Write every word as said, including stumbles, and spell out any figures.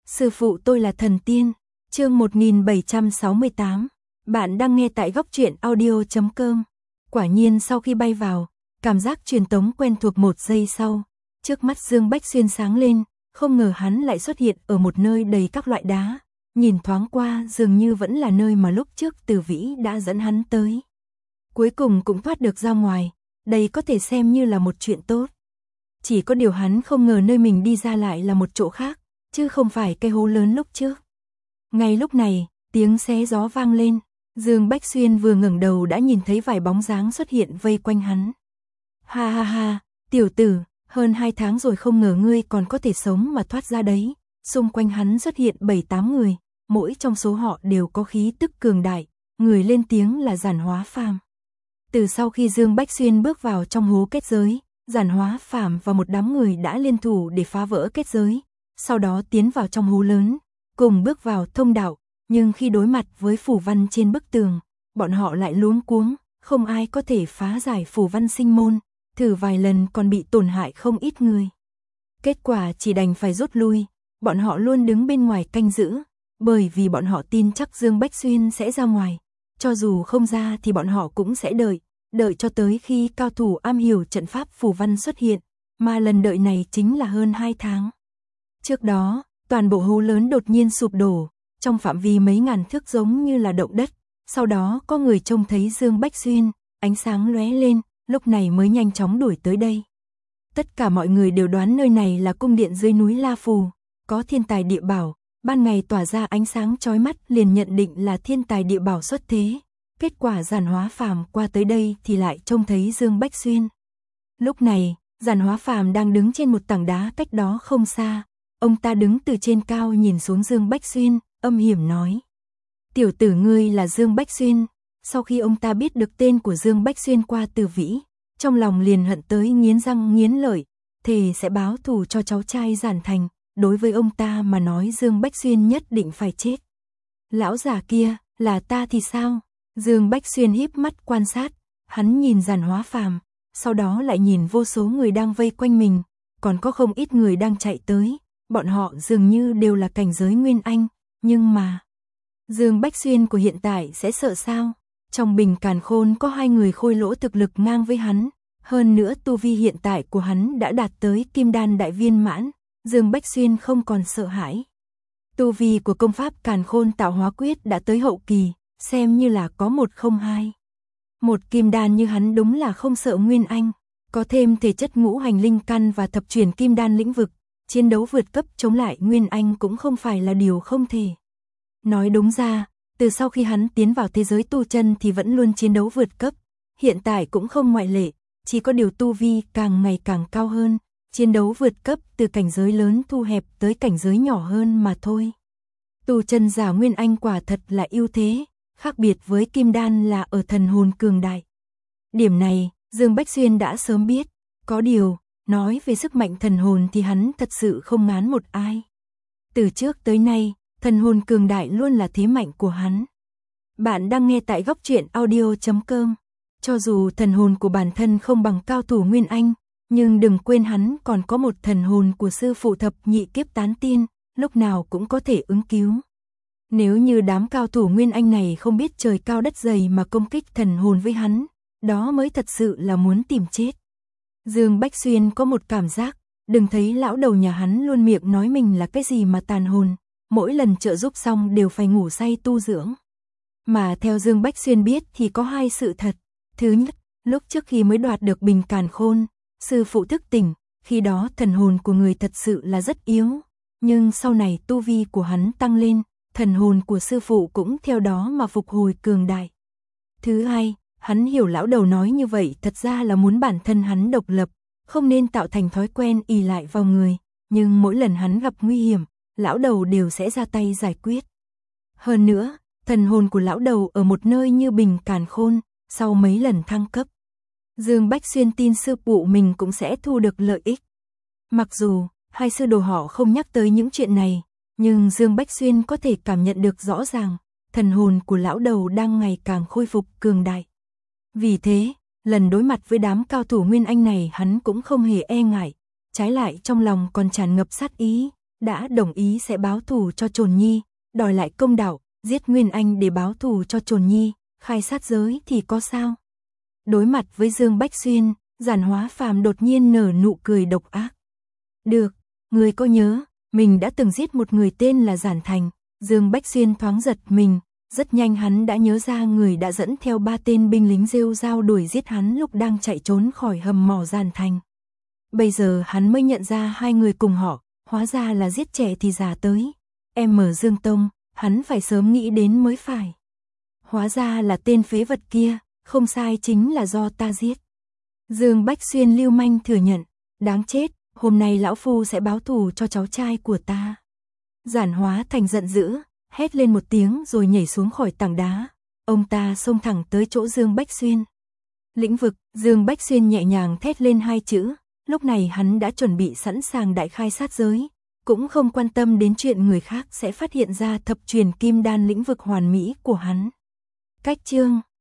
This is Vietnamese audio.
Sư phụ tôi là thần tiên. Chương một nghìn bảy trăm sáu mươi tám. Bạn đang nghe tại góc truyện audio chấm com. Quả nhiên sau khi bay vào, cảm giác truyền tống quen thuộc một giây sau, trước mắt Dương Bách Xuyên sáng lên, không ngờ hắn lại xuất hiện ở một nơi đầy các loại đá, nhìn thoáng qua dường như vẫn là nơi mà lúc trước Từ Vĩ đã dẫn hắn tới. Cuối cùng cũng thoát được ra ngoài, đây có thể xem như là một chuyện tốt. Chỉ có điều hắn không ngờ nơi mình đi ra lại là một chỗ khác, chứ không phải cái hố lớn lúc trước. Ngay lúc này, tiếng xé gió vang lên, Dương Bách Xuyên vừa ngẩng đầu đã nhìn thấy vài bóng dáng xuất hiện vây quanh hắn. Ha ha ha, tiểu tử, hơn hai tháng rồi không ngờ ngươi còn có thể sống mà thoát ra đấy. Xung quanh hắn xuất hiện bảy tám người, mỗi trong số họ đều có khí tức cường đại, người lên tiếng là Giản Hóa Phàm. Từ sau khi Dương Bách Xuyên bước vào trong hố kết giới, Giản Hóa Phàm và một đám người đã liên thủ để phá vỡ kết giới, sau đó tiến vào trong hố lớn, cùng bước vào thông đạo, nhưng khi đối mặt với phù văn trên bức tường, bọn họ lại luống cuống, không ai có thể phá giải phù văn sinh môn, thử vài lần còn bị tổn hại không ít người. Kết quả chỉ đành phải rút lui, bọn họ luôn đứng bên ngoài canh giữ, bởi vì bọn họ tin chắc Dương Bách Xuyên sẽ ra ngoài, cho dù không ra thì bọn họ cũng sẽ đợi, đợi cho tới khi cao thủ am hiểu trận pháp phù văn xuất hiện, mà lần đợi này chính là hơn hai tháng. Trước đó, toàn bộ hố lớn đột nhiên sụp đổ, trong phạm vi mấy ngàn thước giống như là động đất, sau đó có người trông thấy Dương Bách Xuyên, ánh sáng lóe lên, lúc này mới nhanh chóng đuổi tới đây. Tất cả mọi người đều đoán nơi này là cung điện dưới núi La Phù, có thiên tài địa bảo, ban ngày tỏa ra ánh sáng chói mắt liền nhận định là thiên tài địa bảo xuất thế. Kết quả Giản Hóa Phàm qua tới đây thì lại trông thấy Dương Bách Xuyên. Lúc này, Giản Hóa Phàm đang đứng trên một tảng đá cách đó không xa, ông ta đứng từ trên cao nhìn xuống Dương Bách Xuyên, âm hiểm nói: "Tiểu tử ngươi là Dương Bách Xuyên." Sau khi ông ta biết được tên của Dương Bách Xuyên qua Từ Vĩ, trong lòng liền hận tới nghiến răng nghiến lợi, thề sẽ báo thù cho cháu trai Giản Thành, đối với ông ta mà nói Dương Bách Xuyên nhất định phải chết. Lão già kia, là ta thì sao? Dương Bách Xuyên híp mắt quan sát, hắn nhìn Giản Hóa Phàm, sau đó lại nhìn vô số người đang vây quanh mình, còn có không ít người đang chạy tới, bọn họ dường như đều là cảnh giới Nguyên Anh, nhưng mà Dương Bách Xuyên của hiện tại sẽ sợ sao? Trong bình càn khôn có hai người khôi lỗ thực lực ngang với hắn, hơn nữa tu vi hiện tại của hắn đã đạt tới Kim Đan đại viên mãn, Dương Bách Xuyên không còn sợ hãi. Tu vi của công pháp Càn Khôn Tạo Hóa Quyết đã tới hậu kỳ, xem như là có một không hai. Một kim đan như hắn đúng là không sợ Nguyên Anh, có thêm thể chất ngũ hành linh căn và thập chuyển kim đan lĩnh vực, chiến đấu vượt cấp chống lại Nguyên Anh cũng không phải là điều không thể. Nói đúng ra, từ sau khi hắn tiến vào thế giới tu chân thì vẫn luôn chiến đấu vượt cấp, hiện tại cũng không ngoại lệ, chỉ có điều tu vi càng ngày càng cao hơn, chiến đấu vượt cấp từ cảnh giới lớn thu hẹp tới cảnh giới nhỏ hơn mà thôi. Tu chân giả Nguyên Anh quả thật là ưu thế, khác biệt với Kim Đan là ở thần hồn cường đại. Điểm này, Dương Bách Xuyên đã sớm biết, có điều, nói về sức mạnh thần hồn thì hắn thật sự không ngán một ai. Từ trước tới nay, thần hồn cường đại luôn là thế mạnh của hắn. Bạn đang nghe tại góc truyện audio chấm com. Cho dù thần hồn của bản thân không bằng cao thủ Nguyên Anh, nhưng đừng quên hắn còn có một thần hồn của sư phụ thập nhị kiếp tán tiên, lúc nào cũng có thể ứng cứu. Nếu như đám cao thủ Nguyên Anh này không biết trời cao đất dày mà công kích thần hồn với hắn, đó mới thật sự là muốn tìm chết. Dương Bách Xuyên có một cảm giác, đừng thấy lão đầu nhà hắn luôn miệng nói mình là cái gì mà tàn hồn, mỗi lần trợ giúp xong đều phải ngủ say tu dưỡng. Mà theo Dương Bách Xuyên biết thì có hai sự thật. Thứ nhất, lúc trước khi mới đoạt được bình càn khôn, sư phụ thức tỉnh, khi đó thần hồn của người thật sự là rất yếu. Nhưng sau này tu vi của hắn tăng lên, thần hồn của sư phụ cũng theo đó mà phục hồi cường đại. Thứ hai, hắn hiểu lão đầu nói như vậy thật ra là muốn bản thân hắn độc lập, không nên tạo thành thói quen ỷ lại vào người, nhưng mỗi lần hắn gặp nguy hiểm, lão đầu đều sẽ ra tay giải quyết. Hơn nữa, thần hồn của lão đầu ở một nơi như bình càn khôn, sau mấy lần thăng cấp, Dương Bách Xuyên tin sư phụ mình cũng sẽ thu được lợi ích. Mặc dù hai sư đồ họ không nhắc tới những chuyện này, nhưng Dương Bách Xuyên có thể cảm nhận được rõ ràng, thần hồn của lão đầu đang ngày càng khôi phục cường đại. Vì thế, lần đối mặt với đám cao thủ Nguyên Anh này hắn cũng không hề e ngại, trái lại trong lòng còn tràn ngập sát ý, đã đồng ý sẽ báo thù cho Trồn Nhi, đòi lại công đạo, giết Nguyên Anh để báo thù cho Trồn Nhi, khai sát giới thì có sao? Đối mặt với Dương Bách Xuyên, Giản Hóa Phàm đột nhiên nở nụ cười độc ác. Được, người có nhớ, mình đã từng giết một người tên là Giản Thành. Dương Bách Xuyên thoáng giật mình, rất nhanh hắn đã nhớ ra người đã dẫn theo ba tên binh lính rêu dao đuổi giết hắn lúc đang chạy trốn khỏi hầm mỏ Giản Thành. Bây giờ hắn mới nhận ra hai người cùng họ, hóa ra là giết trẻ thì già tới. Em ở Dương Tông, hắn phải sớm nghĩ đến mới phải. Hóa ra là tên phế vật kia, không sai, chính là do ta giết. Dương Bách Xuyên lưu manh thừa nhận, đáng chết, hôm nay lão phu sẽ báo thù cho cháu trai của ta. Giản Hóa Thành giận dữ, hét lên một tiếng rồi nhảy xuống khỏi tảng đá. Ông ta xông thẳng tới chỗ Dương Bách Xuyên. Lĩnh vực, Dương Bách Xuyên nhẹ nhàng thét lên hai chữ, lúc này hắn đã chuẩn bị sẵn sàng đại khai sát giới, cũng không quan tâm đến chuyện người khác sẽ phát hiện ra thập truyền kim đan lĩnh vực hoàn mỹ của hắn. Cách chương